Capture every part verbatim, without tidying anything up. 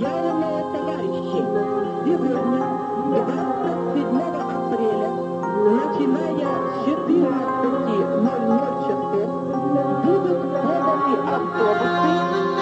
Уважаемые товарищи, сегодня, двадцать седьмого апреля, начиная с четырнадцати ноль-ноль часов, будут поданы автобусы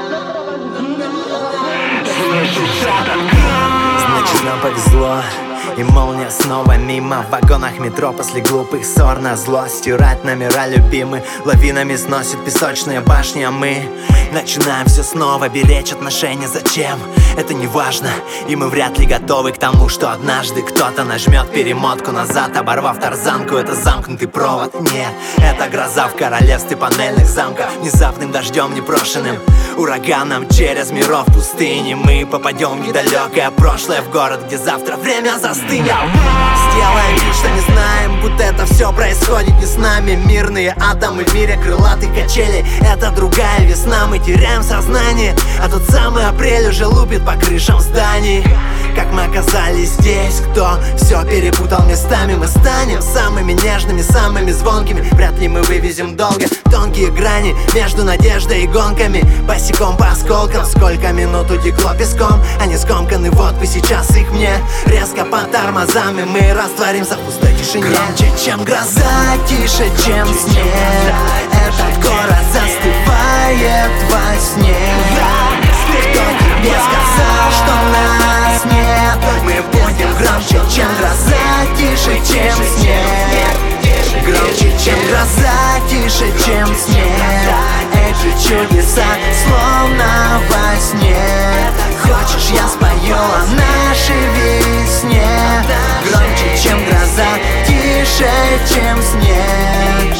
с сопровождением. Значит, нам повезло, и молния снова мимо. В вагонах метро после глупых ссор на зло стирать номера любимы. Лавинами сносит песочные башни, а мы начинаем все снова. Беречь отношения зачем? Это не важно. И мы вряд ли готовы к тому, что однажды кто-то нажмет перемотку назад, оборвав тарзанку. Это замкнутый провод. Нет, это гроза в королевстве панельных замков, внезапным дождем непрошенным, ураганом через миров пустыни. Мы попадем в недалекое прошлое, в город, где завтра время застынет. Сделаем вид, что не знаем, будто это все происходит не с нами. Мирные атомы в мире крылатых качелей. Это другая весна, мы теряем сознание, а тот самый апрель уже лупит по крышам зданий. Как мы оказались здесь, кто все перепутал местами? Мы станем самыми нежными, самыми звонкими. Вряд ли мы вывезем долго тонкие грани между надеждой и гонками. Босиком по осколкам, сколько минут утекло песком. Они скомканы, вот бы сейчас их мне резко по тормозам, и мы растворимся в пустой тишине. Громче, чем гроза, тише, чем снег. Этот город застывает во сне. Кто тебе сказал, что нас нет? Мы будем громче, чем гроза, тише, чем снег. Громче, чем гроза, тише, чем снег. Эти чудеса словно во сне. Хочешь, я спою о нашей весне? Громче, чем гроза, тише, чем снег.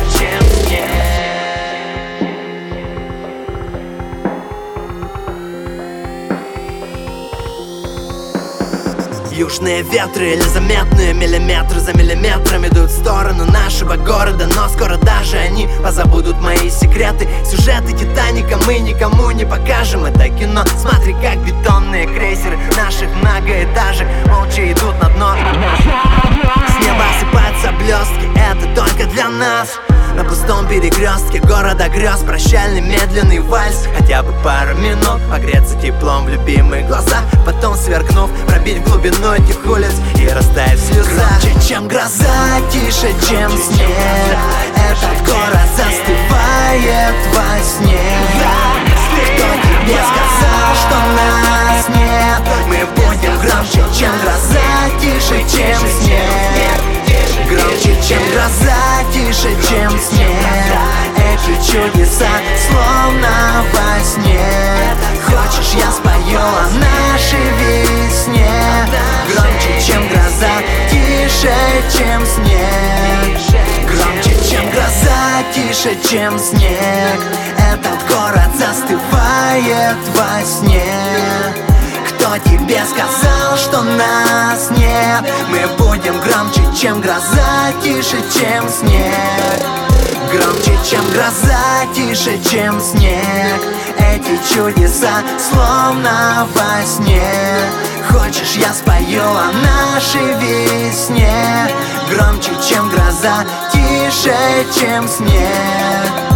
Южные ветры, еле заметные, миллиметры за миллиметром идут в сторону нашего города. Но скоро даже они позабудут мои секреты. Сюжеты Титаника мы никому не покажем. Это кино, смотри, как бетонные крейсеры наших многоэтажек молча идут на дно. С неба осыпаются блестки, это только для нас. На пустом перекрестке города грез прощальный медленный вальс. Хотя бы пару минут погреться теплом в любимые глаза, потом сверкнув, пробить в глубину этих улиц и растаять в слезах. Громче, чем гроза, тише, чем снег. Этот город застывает во сне. Кто тебе сказал, что нас нет? Мы будем громче, чем гроза, тише, чем снег. Громче, чем гроза, тише, чем снег. Эти чудеса словно во сне. Хочешь, я спою о нашей весне? Громче, чем гроза, тише, чем снег. Громче, чем гроза, тише, чем снег. Этот город застывает во сне. Кто тебе сказал, что нас нет? Мы будем громче, чем гроза, тише, чем снег. Громче, чем гроза, тише, чем снег. Эти чудеса словно во сне. Хочешь, я спою о нашей весне? Громче, чем гроза, тише, чем снег.